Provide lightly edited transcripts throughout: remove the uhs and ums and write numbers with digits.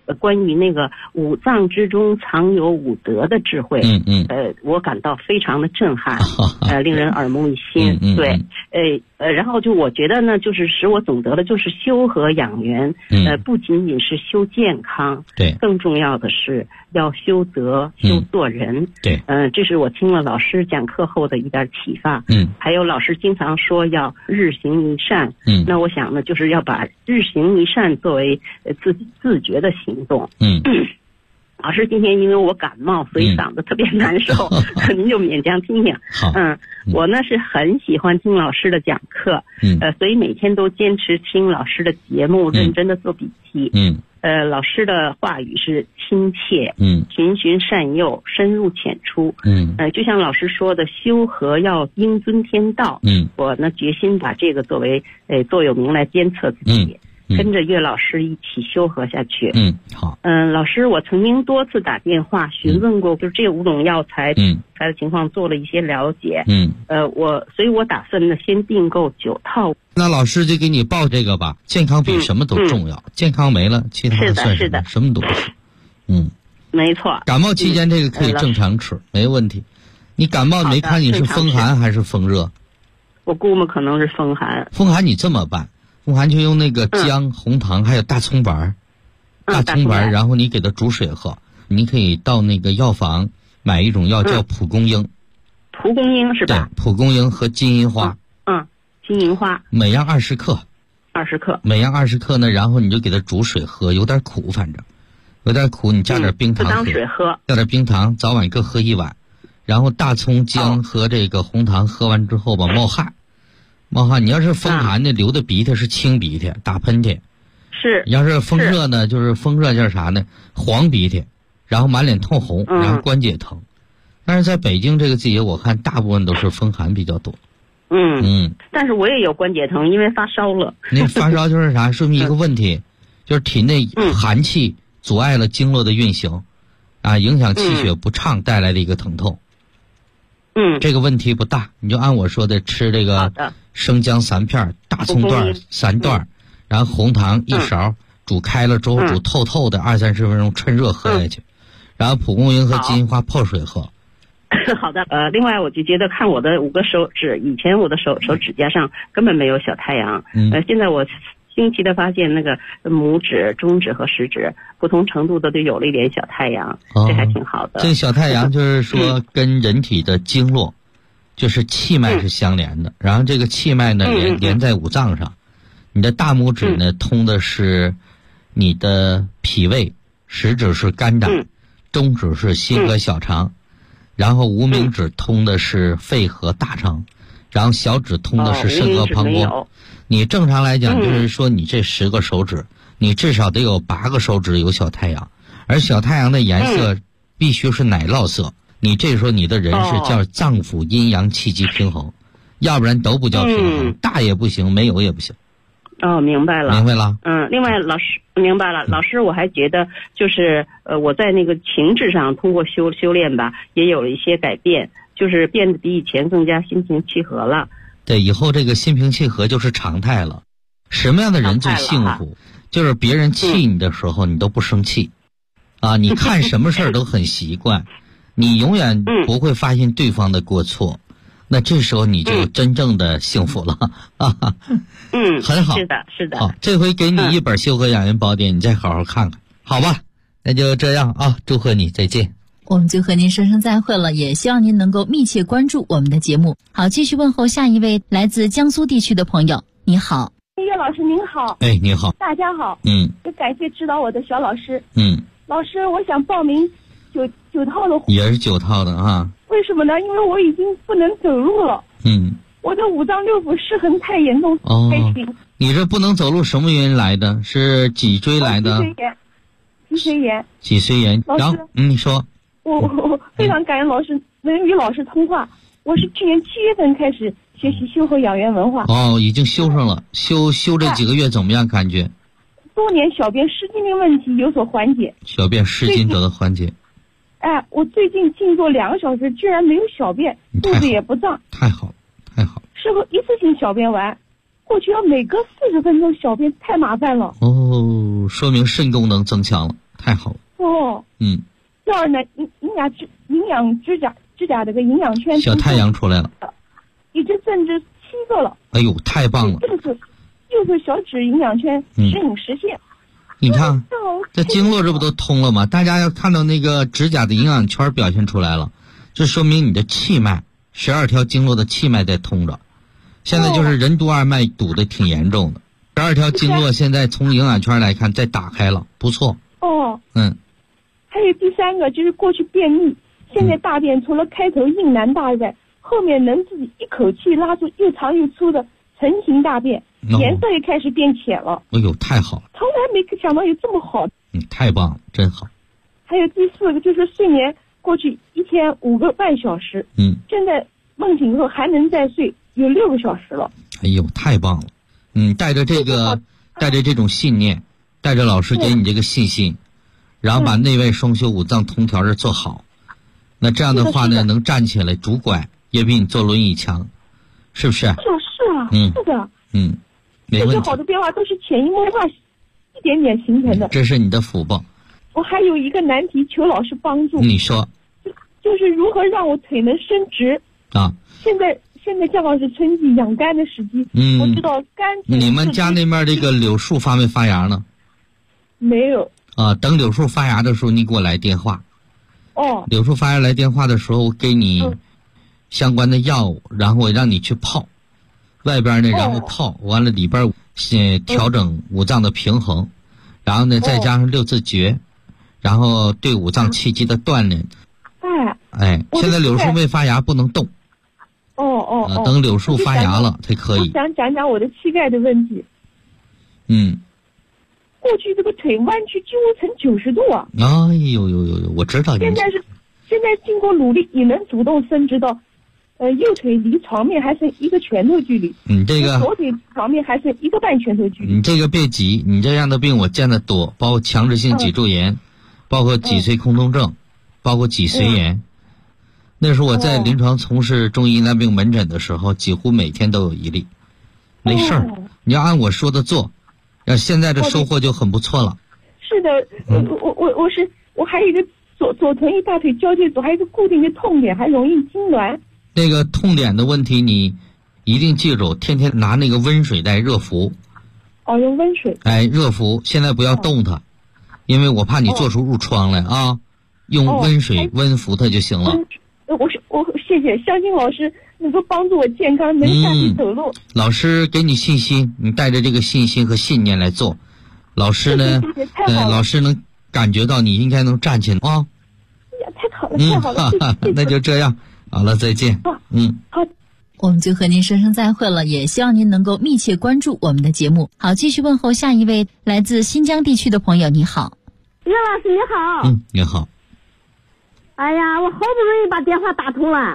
关于那个五脏之中藏有五德的智慧，我感到非常的震撼，令人耳目一新。对，然后就我觉得呢，就是使我总得了就是修和养元，不仅仅是修健康，对，更重要的是要修德、修做人。对，这是我听了老师讲课后的一点启发。还有老师经常说要日行一善，那我想呢，就是要把日行一善作为自觉的行动。老师今天因为我感冒，所以嗓子特别难受，您就勉强听听。我呢是很喜欢听老师的讲课，所以每天都坚持听老师的节目，认真的做笔记。老师的话语是亲切，循循善诱，深入浅出。就像老师说的，修和要应遵天道。我呢决心把这个作为座右铭来监测自己。跟着岳老师一起修和下去。好。老师，我曾经多次打电话询问过，就是这5种药材的情况做了一些了解。所以我打算呢先订购9套。 那老师就给你报这个吧，健康比什么都重要，健康没了，其他的算什么？什么都不是。 没错。 感冒期间这个可以正常吃，没问题。你感冒没看你是风寒还是风热？ 我估摸可能是风寒。 风寒你这么办？风寒就用那个姜、红糖还有大葱白，然后你给它煮水喝。你可以到那个药房买一种药叫蒲公英。 蒲公英是吧？ 对，蒲公英和金银花。 金银花。 每样20克。 20克。 每样20克呢，然后你就给它煮水喝，有点苦，反正有点苦，你加点冰糖喝。 当水喝。 加点冰糖，早晚各喝1碗。然后大葱、姜和这个红糖喝完之后吧，冒汗。你要是风寒的，流的鼻涕是清鼻涕，打喷嚏。 是。 要是风热呢，就是风热叫啥呢？黄鼻涕，然后满脸通红，然后关节疼。但是在北京这个季节，我看大部分都是风寒比较多。 但是我也有关节疼，因为发烧了。 那发烧就是啥？说明一个问题，就是体内寒气阻碍了经络的运行，影响气血不畅带来的一个疼痛。这个问题不大，你就按我说的吃这个生姜3片，大葱段3段，然后红糖1勺，煮开了之后煮透透的，20-30分钟趁热喝下去，然后蒲公英和金银花泡水喝。 好的。另外我就觉得看我的5个手指，以前我的手指甲上根本没有小太阳，现在我惊奇的发现那个拇指、中指和食指不同程度的都有了一点小太阳，这还挺好的。 这个小太阳就是说跟人体的经络，就是气脉是相连的，然后这个气脉呢连在五脏上。你的大拇指呢通的是你的脾胃，食指是肝胆，中指是心和小肠，然后无名指通的是肺和大肠，然后小指通的是肾和膀胱。你正常来讲就是说你这10个手指，你至少得有8个手指有小太阳，而小太阳的颜色必须是奶酪色。你这时候你的人是叫脏腑阴阳气机平衡，要不然都不叫平衡，大也不行，没有也不行。 明白了。另外老师明白了，老师我还觉得就是我在那个情志上通过修炼吧，也有了一些改变，就是变得比以前更加心平气和了。 对，以后这个心平气和就是常态了。什么样的人最幸福？就是别人气你的时候，你都不生气，你看什么事儿都很习惯，你永远不会发现对方的过错，那这时候你就真正的幸福了。很好。 是的。 好，这回给你一本《修和养元宝典》，你再好好看看，好吧？那就这样啊，祝贺你，再见。 我们就和您说声再会了，也希望您能够密切关注我们的节目。好，继续问候下一位来自江苏地区的朋友。你好。 岳老师您好。 你好。 大家好。感谢指导我的小老师。老师，我想报名九套的。 也是9套的啊。 为什么呢？因为我已经不能走路了。我的5脏6腑失衡太严重。 你这不能走路什么原因来的？是脊椎来的？脊髓炎。然后你说。 我非常感恩老师能与老师通话。我是去年7月份开始学习修和养元文化。 已经修上了。修这几个月怎么样？感觉？ 多年小便失禁的问题有所缓解。 小便失禁得到缓解。 我最近静坐2个小时，居然没有小便，肚子也不胀。 太好了，太好了。 适合一次性小便完，过去要每隔40分钟小便，太麻烦了。 说明肾功能增强了。 太好了。 哦。第二呢，营养指甲这个营养圈小太阳出来了， 已经增至7个了。 哎呦，太棒了！ 就是小指营养圈时隐时现。 你看，这经络这不都通了吗？大家要看到那个指甲的营养圈表现出来了，这说明你的气脉12条经络的气脉在通着。现在就是任督二脉堵得挺严重的，12条经络现在从营养圈来看再打开了，不错。 还有第3个就是过去便秘，现在大便除了开头硬难大外，后面能自己一口气拉出又长又粗的成型大便，颜色也开始变浅了。 哎呦，太好了！ 从来没想到有这么好。 太棒了，真好。 还有第4个就是睡眠，过去一天5个半小时，现在梦醒后还能再睡，有6个小时了。 哎呦，太棒了！带着这种信念，带着老师给你这个信心，然后把内外双修五脏通调这做好，那这样的话呢，能站起来拄拐也比你坐轮椅强，是不是？是啊，是的。 没问题。 这些好的变化都是潜移默化一点点形成的。 这是你的福报。 我还有一个难题，求老师帮助。 你说。 就是如何让我腿能伸直啊？ 现在正好是春季养肝的时机。我知道肝。 你们家那边这个柳树发没发芽呢？ 没有。 等柳树发芽的时候，你给我来电话。柳树发芽来电话的时候，我给你相关的药物，然后我让你去泡，外边呢，然后泡完了里边先调整五脏的平衡，然后呢再加上6字诀，然后对五脏气机的锻炼。现在柳树没发芽，不能动。等柳树发芽了才可以。 我想讲我的膝盖的问题。过去这个腿弯曲几乎成90度啊！ 哎呦，我知道你。 现在经过努力，也能主动伸直到，右腿离床面还剩1个拳头距离。 这个左腿床面还剩1个半拳头距离。 你这个别急，你这样的病我见得多，包括强直性脊柱炎，包括脊髓空洞症，包括脊髓炎。那时候我在临床从事中医难病门诊的时候，几乎每天都有一例。没事儿，你要按我说的做。现在的收获就很不错了。 是的，我还有一个左臀一大腿交界处还有一个固定的痛点，还容易痉挛。 那个痛点的问题你一定记住，天天拿那个温水袋热敷。 用温水。 热敷，现在不要动它，因为我怕你做出褥疮来啊。用温水温敷它就行了。 我谢谢，相信老师能够帮助我健康，能下去走路。 老师给你信心，你带着这个信心和信念来做。老师呢，老师能感觉到你应该能站起来啊。 太好了，太好了，谢谢。 那就这样，好了，再见。 好。 我们就和您说声再会了，也希望您能够密切关注我们的节目。好，继续问候下一位来自新疆地区的朋友，你好。 岳老师你好。 你好。 哎呀，我好不容易把电话打通了。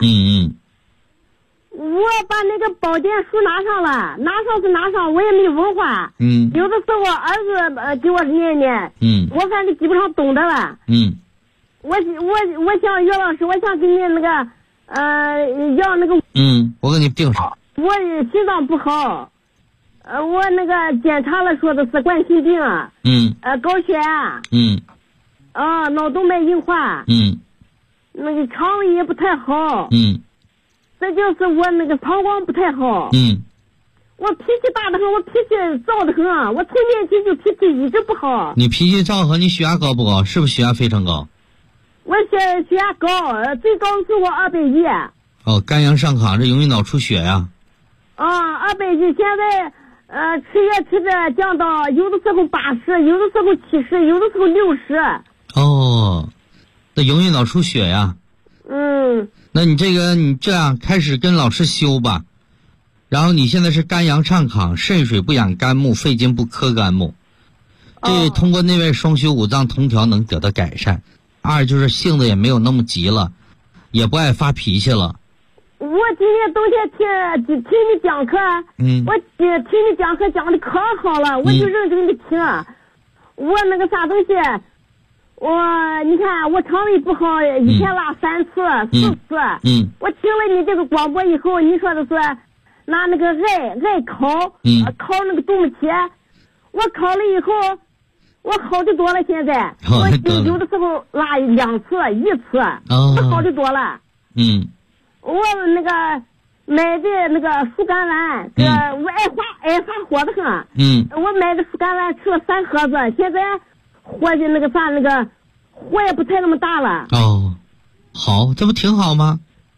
我把那个宝典书拿上了，拿上，我也没文化。有的时候儿子给我念念。我反正基本上懂得了。我想岳老师，我想给你那个要那个。 我给你定上。 我心脏不好，我那个检查了说的是冠心病。高血压。脑动脉硬化。那个肠胃也不太好。这就是我那个膀胱不太好。我脾气大得很，我脾气躁得很，我从年轻就脾气一直不好。 你脾气躁和你血压高不高？是不是血压非常高？ 我血压高，最高是我210。 肝阳上亢，这容易脑出血呀。 210，现在吃药吃着降到有的时候80，有的时候70，有的时候60。 那容易脑出血呀。那你这样开始跟老师修吧。然后你现在是肝阳上亢，肾水不养肝木，肺经不克肝木，这通过内外双修五脏通调能得到改善。2就是性子也没有那么急了，也不爱发脾气了。 我今天冬天听你讲课。我听你讲课讲的可好了，我就认真的听。我那个啥东西，你看我肠胃不好，一天拉3次4次。我听了你这个广播以后，你说的是拿那个艾烤，烤那个冬茄。我烤了以后， 我好的多了，现在我有的时候拉2次、1次，我好的多了。我那个买的那个树甘蓝，我爱发火的很。我买的树甘蓝吃了3盒子，现在火的那个啥那个火也不太那么大了。 好，这不挺好吗？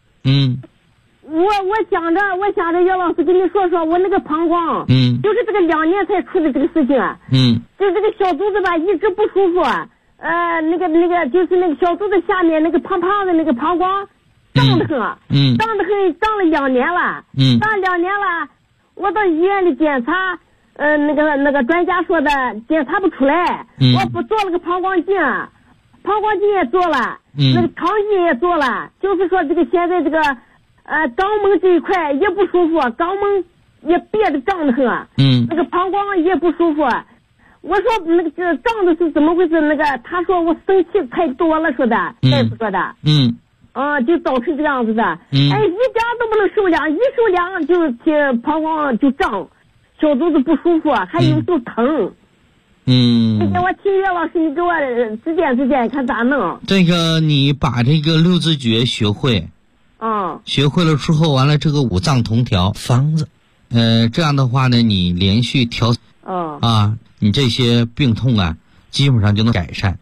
我想着姚老师跟你说说我那个膀胱，就是这个2年才出的这个事情，就这个小肚子吧一直不舒服，那个就是那个小肚子下面那个胖胖的那个膀胱胀得很，胀了2年了，胀2年了，我到医院里检查，那个专家说的检查不出来，我不做了个膀胱镜也做了，那个肠镜也做了，就是说这个现在这个肛门这一块也不舒服，肛门也憋得胀得很，那个膀胱也不舒服。我说那个胀的是怎么回事？那个他说我生气太多了，说的大夫说的，就造成这样子的，一点都不能受凉，一受凉就膀胱就胀，小肚子不舒服，还有时候疼。我听岳老师，你给我指点，看咋弄。 这个你把这个6字诀学会。学会了之后，完了这个5脏同调方子，这样的话呢，你连续调，你这些病痛啊，基本上就能改善。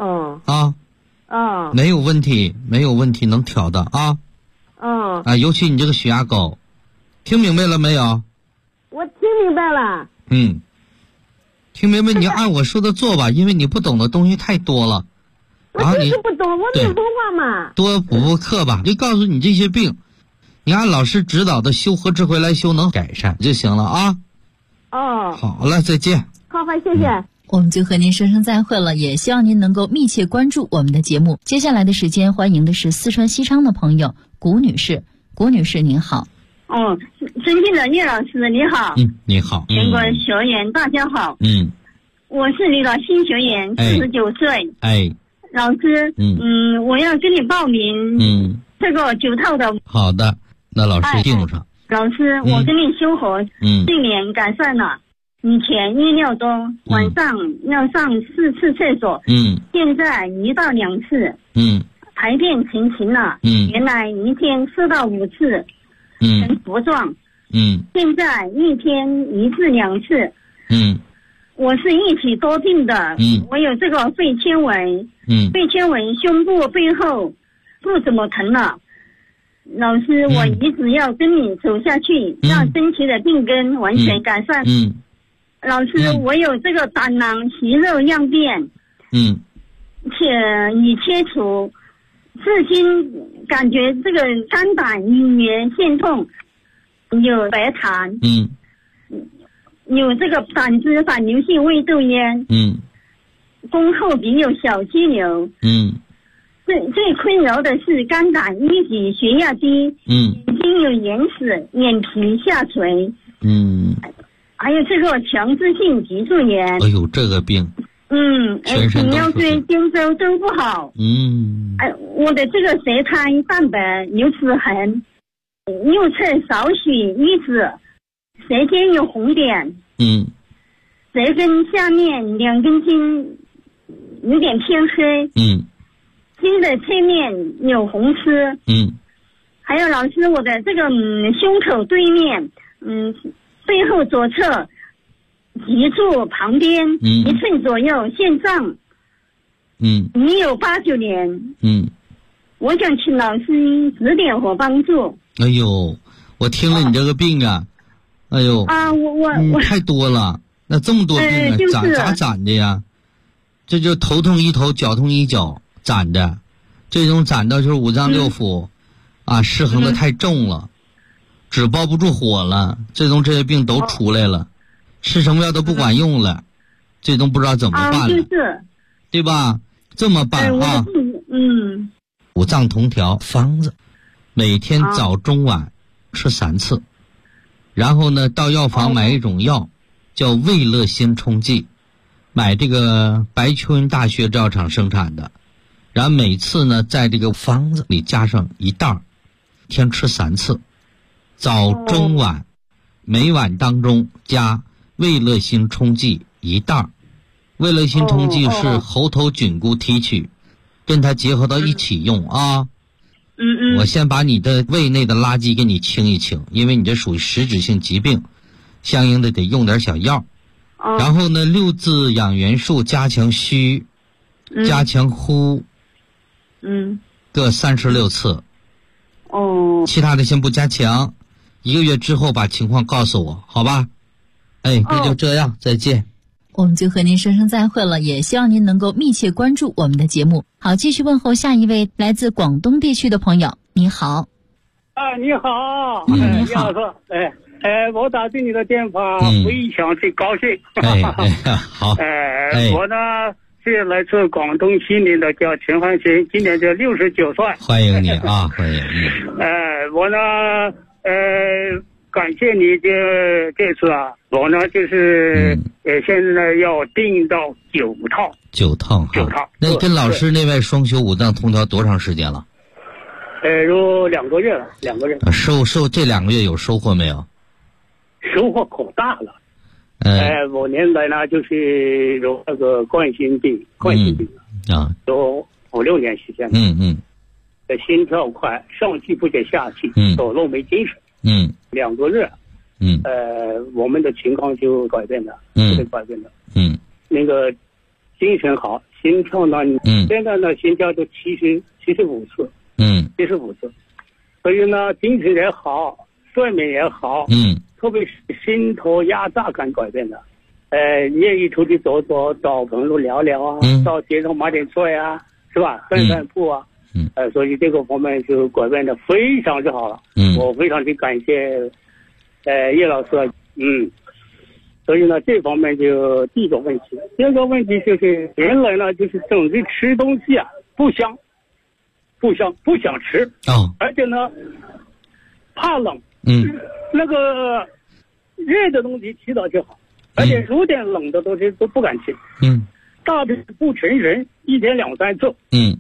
没有问题，能调的啊。尤其你这个血压高，听明白了没有？ 我听明白了。 听明白，你按我说的做吧，因为你不懂的东西太多了。 我就是不懂，我没文化嘛。 多补课吧，就告诉你这些病，你按老师指导的修和智慧来修，能改善就行了啊。好了，再见。 好，谢谢。 我们就和您说声再会了，也希望您能够密切关注我们的节目。接下来的时间，欢迎的是四川西昌的朋友谷女士。谷女士您好。 尊敬的聂老师你好。 你好。 全国学员大家好。我是那个新学员，49岁。老师，我要跟你报名，这个9套的。 好的，那老师定上。 老师，我跟你修合，睡眠改善了，以前1尿多，晚上要上4次厕所，现在1到2次，排便成型了，原来1天4到5次，成糊状，现在1天1至2次，我是一体多病的，我有这个肺纤维，肺纤维胸部背后不怎么疼了。老师，我一直要跟你走下去，让身体的病根完全改善。老师，我有这个胆囊息肉样变，且已切除，至今感觉这个肝胆隐约现痛，有白痰，有这个胆汁反流性胃窦炎，宫后鼻有小肌瘤，最困扰的是肝胆淤积、血压低，眼睛有眼屎、眼皮下垂，还有这个强直性脊柱炎。 哎呦，这个病， 泌尿水、肩周都不好。我的这个舌苔蛋白有齿痕，右侧少许淤紫，舌尖有红点，舌根下面2根筋有点偏黑，筋的侧面有红丝，还有老师，我的这个胸口对面，背后左侧脊柱旁边1寸左右现胀，已有8、9年，我想请老师指点和帮助。 哎呦，我听了你这个病啊，哎呦我太多了，那这么多病啊，咋攒的呀？这就头痛一头，脚痛一脚攒的，这种攒到就是5脏6腑失衡的太重了，纸包不住火了，这些病都出来了，吃什么药都不管用了，这都不知道怎么办了，对吧？这么办5脏同调方子，每天早中晚吃3次，然后呢到药房买一种药叫胃乐心冲剂，买这个白求恩大学制药厂生产的，然后每次呢在这个方子里加上1袋，天吃3次，早中晚，每晚当中加胃乐心冲剂1袋， 味乐心冲剂是猴头菌菇提取，跟它结合到一起用啊。我先把你的胃内的垃圾给你清一清，因为你这属于实质性疾病，相应的得用点小药。然后呢，6字养元术加强虚，加强呼，各36次。其他的先不加强，1个月之后把情况告诉我，好吧？那就这样，再见。 我们就和您说声再会了，也希望您能够密切关注我们的节目。好，继续问候下一位来自广东地区的朋友。你好。 你好。 你好。 我打进你的电话，非常的高兴。 好。 我呢是来自广东西宁的，叫陈汉新，今年就69岁。 欢迎你啊，欢迎你。 我呢感谢你这次啊，我呢就是现在要订到9套。9套。 那跟老师那位双修5脏通调多长时间了？ 有2个月了，2个月。 收这2个月有收获没有？ 收获可大了。我年来呢就是有那个冠心病有5-6年时间了。心跳快，上气不接下气，走路没精神。2个月。我们的情况就改变了，改变了。那个精神好，心跳呢，现在呢心跳就75次。75次。所以呢精神也好，睡眠也好。特别是心头压榨感改变了。愿意出去走走，找朋友聊聊啊，到街上买点菜啊，是吧？散散步啊。所以这个方面就改变的非常之好了。我非常的感谢叶老师。所以呢这方面就第一个问题。第二个问题就是原来呢就是总是吃东西啊不香，不想吃。而且呢怕冷。那个热的东西吃到就好，而且有点冷的东西都不敢吃。大便不成人，1天2-3次。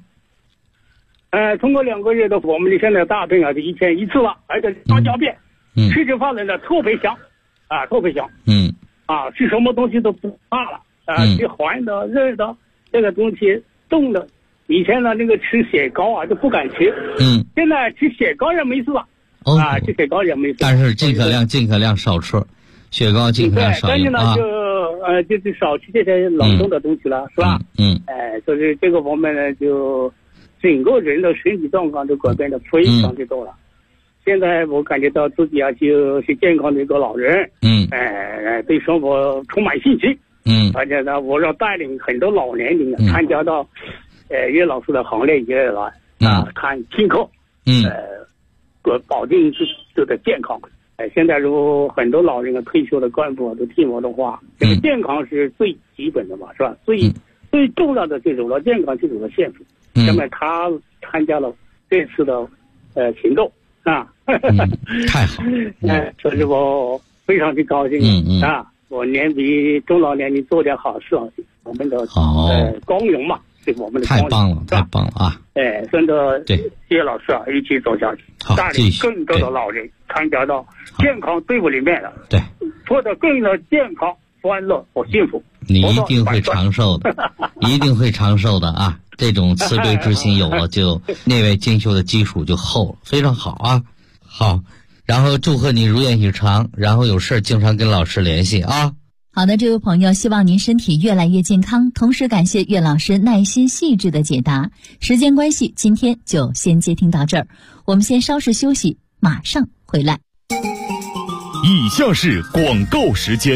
通过2个月的我们的现在大便啊就1天1次了，而且大小便，吃饭了呢特别香，特别香。吃什么东西都不怕了。吃寒的、热的，这个东西冻的，以前呢那个吃雪糕啊就不敢吃。现在吃雪糕也没事了。吃雪糕也没事， 但是尽可量少吃，雪糕尽可量少用。但是呢就是少吃这些冷冻的东西了，是吧？就是这个方面呢，就整个人的身体状况都改变的非常的多了。现在我感觉到自己啊就是健康的一个老人。对生活充满信心。而且呢我要带领很多老年人参加到叶老师的行列里来看听课。保证自己的健康。现在如果很多老人退休的干部都听我的话，这个健康是最基本的嘛，是吧？最重要的就是有了健康就有了幸福。那么他参加了这次的行动太好。 所以我非常的高兴。我年底中老年人做点好事，我们的光荣嘛。我们的太棒了啊！ 真的，谢谢老师啊，一起走下去，带领更多的老人参加到健康队伍里面了。获得更多健康、欢乐和幸福。 你一定会长寿的，一定会长寿的啊！这种慈悲之心有了，就那位精修的基础就厚了，非常好啊！好，然后祝贺你如愿以偿，然后有事经常跟老师联系啊。 好的，这位朋友，希望您身体越来越健康，同时感谢岳老师耐心细致的解答。时间关系，今天就先接听到这儿，我们先稍事休息，马上回来。 以下是广告时间。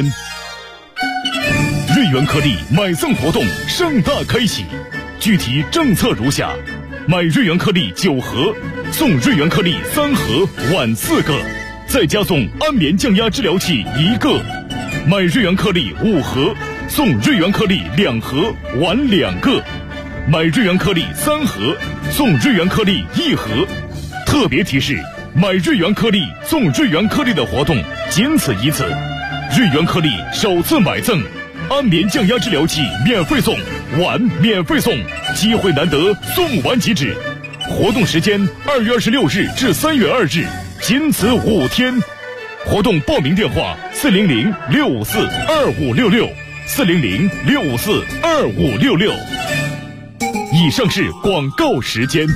瑞元颗粒买赠活动盛大开启，具体政策如下：买瑞元颗粒9盒，送瑞元颗粒3盒，晚4个，再加送安眠降压治疗器1个。买瑞元颗粒5盒，送瑞元颗粒2盒，晚2个。买瑞元颗粒3盒，送瑞元颗粒1盒。特别提示：买瑞元颗粒送瑞元颗粒的活动仅此一次。瑞元颗粒首次买赠，安眠降压治疗器免费送，碗免费送，机会难得，送完即止。活动时间2月26日至3月2日，仅此5天。活动报名电话400-654-2566 400-654-2566。以上是广告时间。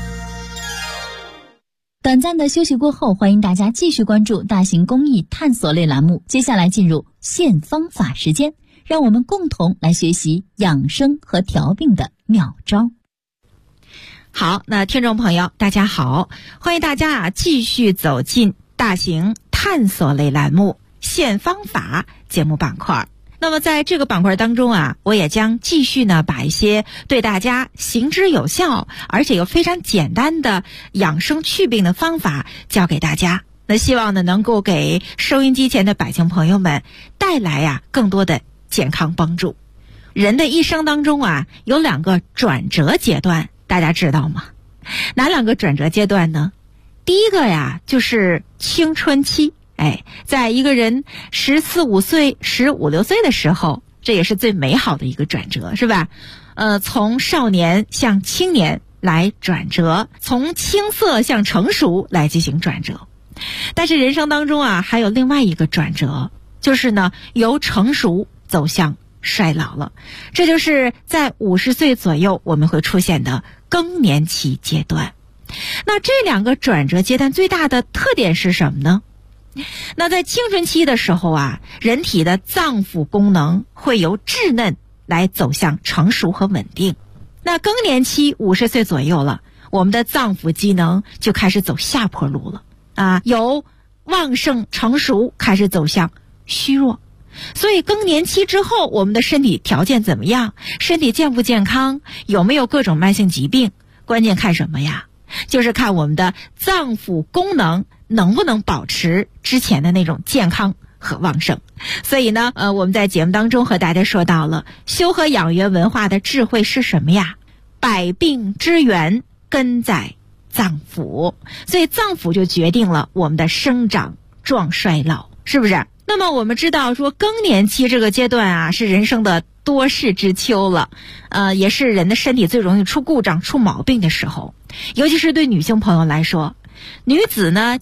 短暂的休息过后，欢迎大家继续关注大型公益探索类栏目。接下来进入献方法时间，让我们共同来学习养生和调病的妙招。 好，那听众朋友大家好，欢迎大家继续走进大型探索类栏目献方法节目板块。那么在这个板块当中我也将继续呢把一些对大家行之有效而且又非常简单的养生祛病的方法教给大家。那希望呢能够给收音机前的百姓朋友们带来更多的健康帮助。人的一生当中有2个转折阶段，大家知道吗？哪2个转折阶段呢？第一个就是青春期。在一个人14、15岁、15、16岁的时候，这也是最美好的一个转折，是吧？从少年向青年来转折，从青涩向成熟来进行转折。但是人生当中还有另外一个转折，就是呢由成熟走向衰老了。这就是在50岁左右我们会出现的更年期阶段。那这2个转折阶段最大的特点是什么呢？那在青春期的时候人体的脏腑功能会由稚嫩来走向成熟和稳定。那更年期50岁左右了，我们的脏腑机能就开始走下坡路了由旺盛成熟开始走向虚弱。所以更年期之后我们的身体条件怎么样，身体健不健康，有没有各种慢性疾病，关键看什么呀？就是看我们的脏腑功能能不能保持之前的那种健康和旺盛。所以呢我们在节目当中和大家说到了修和养元文化的智慧是什么呀？百病之源根在脏腑，所以脏腑就决定了我们的生长壮衰老，是不是？那么我们知道说更年期这个阶段是人生的多事之秋了，也是人的身体最容易出故障出毛病的时候。尤其是对女性朋友来说，女子呢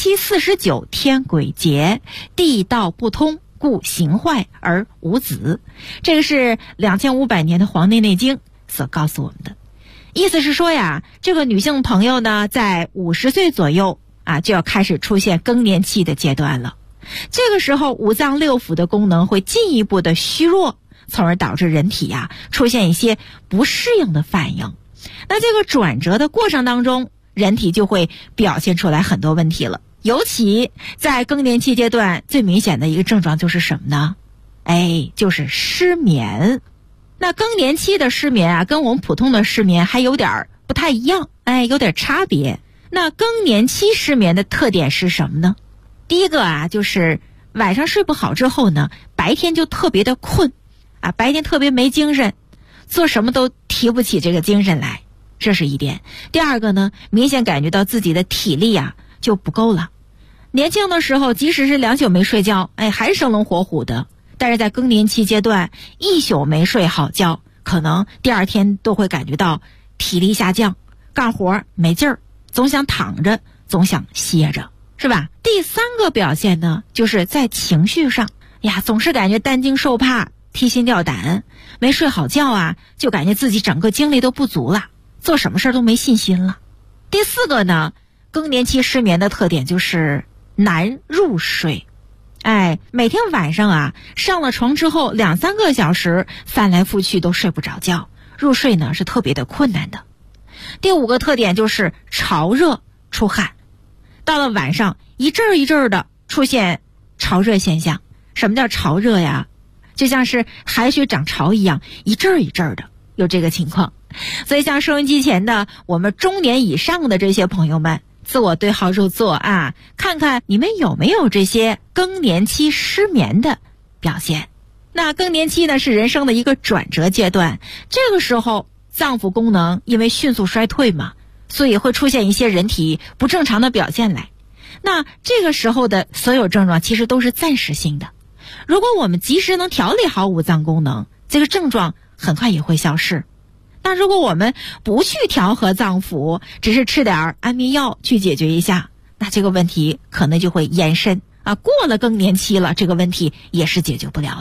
77、49天癸竭，地道不通，故形坏而无子。这个是2500年的《黄帝内经》所告诉我们的。意思是说这个女性朋友呢在50岁左右就要开始出现更年期的阶段了。这个时候五脏六腑的功能会进一步的虚弱，从而导致人体出现一些不适应的反应。那这个转折的过程当中，人体就会表现出来很多问题了。尤其在更年期阶段最明显的一个症状就是什么呢？就是失眠。那更年期的失眠跟我们普通的失眠还有点不太一样，有点差别。那更年期失眠的特点是什么呢？第一个就是晚上睡不好之后呢，白天就特别的困白天特别没精神，做什么都提不起这个精神来，这是一点。第二个呢，明显感觉到自己的体力就不够了。年轻的时候即使是2宿没睡觉还是生龙活虎的，但是在更年期阶段1宿没睡好觉，可能第2天都会感觉到体力下降，干活没劲儿，总想躺着，总想歇着，是吧？第3个表现呢，就是在情绪上总是感觉担惊受怕，提心吊胆，没睡好觉就感觉自己整个精力都不足了，做什么事都没信心了。第4个呢，更年期失眠的特点就是难入睡。每天晚上上了床之后2、3个小时翻来覆去都睡不着觉，入睡呢是特别的困难的。第5个特点就是潮热出汗，到了晚上一阵儿一阵儿的出现潮热现象。什么叫潮热呀？就像是海水涨潮一样，一阵儿一阵儿的有这个情况。所以像收音机前的我们中年以上的这些朋友们，自我对号入座看看你们有没有这些更年期失眠的表现。那更年期呢是人生的一个转折阶段，这个时候脏腑功能因为迅速衰退嘛，所以会出现一些人体不正常的表现来。那这个时候的所有症状其实都是暂时性的，如果我们及时能调理好五脏功能，这个症状很快也会消失。但如果我们不去调和脏腑，只是吃点安眠药去解决一下，那这个问题可能就会延伸过了更年期了，这个问题也是解决不了的。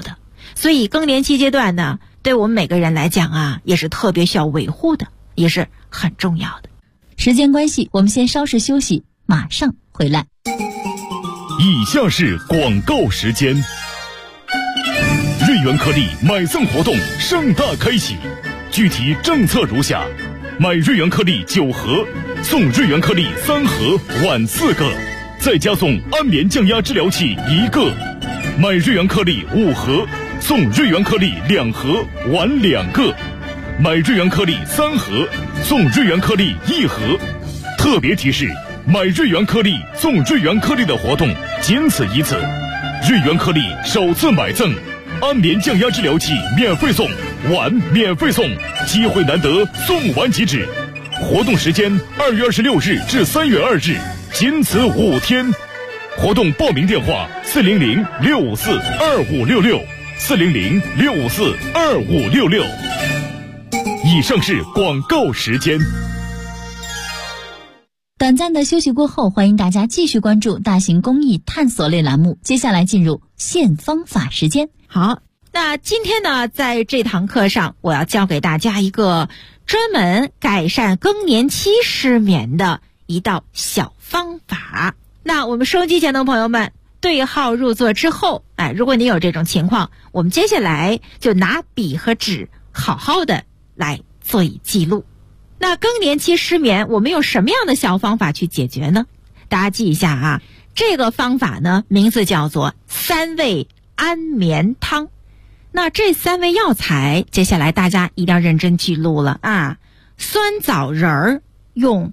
所以更年期阶段呢，对我们每个人来讲啊，也是特别需要维护的，也是很重要的。 时间关系，我们先稍事休息，马上回来。 以下是广告时间。瑞元颗粒买赠活动盛大开启，具体政策如下：买瑞元颗粒9盒，送瑞元颗粒3盒，碗4个，再加送安眠降压治疗器1个；买瑞元颗粒5盒，送瑞元颗粒2盒，碗2个；买瑞元颗粒3盒，送瑞元颗粒1盒。特别提示：买瑞元颗粒送瑞元颗粒的活动仅此一次，瑞元颗粒首次买赠，安眠降压治疗器免费送，碗免费送，机会难得，送完即止。活动时间2月26日至3月2日，仅此5天。活动报名电话400-654-2566，400-654-2566。以上是广告时间。 短暂的休息过后，欢迎大家继续关注大型公益探索类栏目。接下来进入现方法时间。 好，那今天呢，在这堂课上，我要教给大家一个专门改善更年期失眠的一道小方法。那我们收音机前的朋友们，对号入座之后，如果你有这种情况，我们接下来就拿笔和纸好好的来做以记录。那更年期失眠，我们用什么样的小方法去解决呢？大家记一下啊，这个方法呢，名字叫做3味安眠汤。那这3味药材，接下来大家一定要认真记录了啊。酸枣仁儿用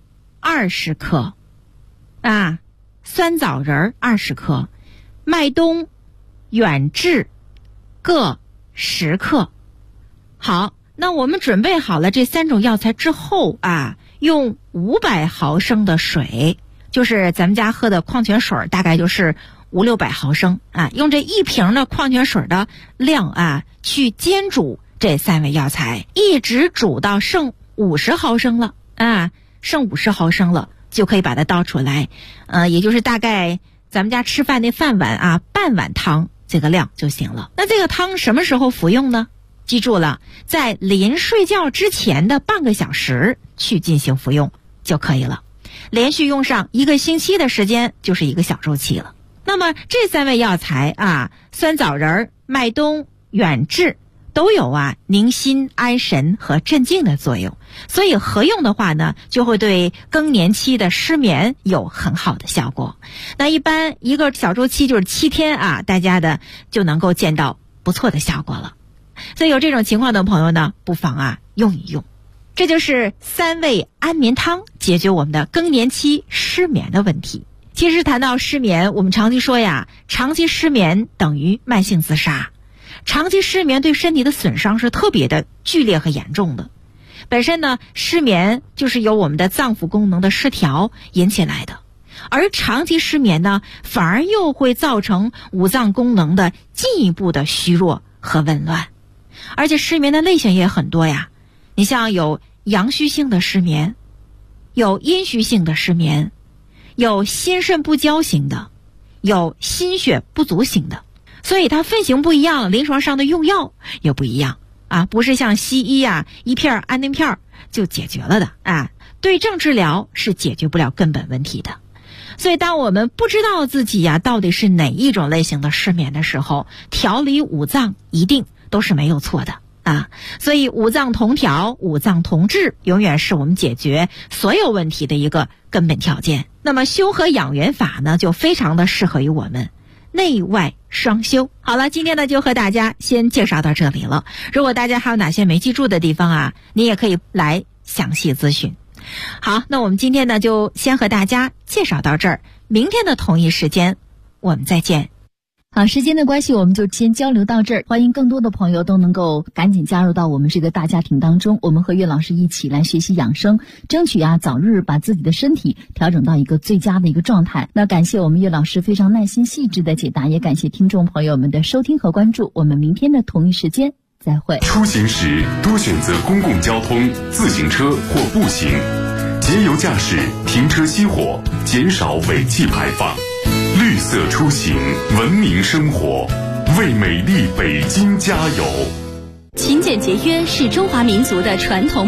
20克啊，酸枣仁儿20克，麦冬、远志各10克。好，那我们准备好了这3种药材之后啊，用500毫升的水，就是咱们家喝的矿泉水，大概就是500-600毫升啊，用这1瓶的矿泉水的量啊，去煎煮这3味药材，一直煮到剩50毫升了啊，剩50毫升了就可以把它倒出来，也就是大概咱们家吃饭那饭碗啊，半碗汤这个量就行了。那这个汤什么时候服用呢？记住了，在临睡觉之前的半个小时去进行服用就可以了。连续用上1个星期的时间，就是一个小周期了。那么这3味药材啊，酸枣仁、麦冬、远志都有宁心安神和镇静的作用，所以合用的话呢，就会对更年期的失眠有很好的效果。那一般一个小周期就是7天啊，大家的就能够见到不错的效果了。所以有这种情况的朋友呢，不妨用一用。这就是3味安眠汤，解决我们的更年期失眠的问题。其实谈到失眠，我们常听说呀，长期失眠等于慢性自杀。长期失眠对身体的损伤是特别的剧烈和严重的。本身呢，失眠就是由我们的脏腑功能的失调引起来的，而长期失眠呢，反而又会造成五脏功能的进一步的虚弱和紊乱。而且失眠的类型也很多呀，你像有阳虚性的失眠，有阴虚性的失眠，有心肾不交型的，有心血不足型的，所以它分型不一样，临床上的用药也不一样啊，不是像西医一片安定片就解决了的啊，对症治疗是解决不了根本问题的。所以当我们不知道自己到底是哪一种类型的失眠的时候，调理五脏一定都是没有错的啊。所以五脏同调、五脏同治永远是我们解决所有问题的一个根本条件。那么修和养元法呢，就非常的适合于我们内外双修。好了，今天呢就和大家先介绍到这里了。如果大家还有哪些没记住的地方你也可以来详细咨询。好，那我们今天呢就先和大家介绍到这儿，明天的同一时间我们再见。 好，时间的关系我们就先交流到这儿，欢迎更多的朋友都能够赶紧加入到我们这个大家庭当中，我们和岳老师一起来学习养生，争取早日把自己的身体调整到一个最佳的一个状态。那感谢我们岳老师非常耐心细致的解答，也感谢听众朋友们的收听和关注，我们明天的同一时间再会。 出行时多选择公共交通、自行车或步行，节油驾驶，停车熄火，减少尾气排放。绿色出行，文明生活。 为美丽北京加油。 勤俭节约是中华民族的传统。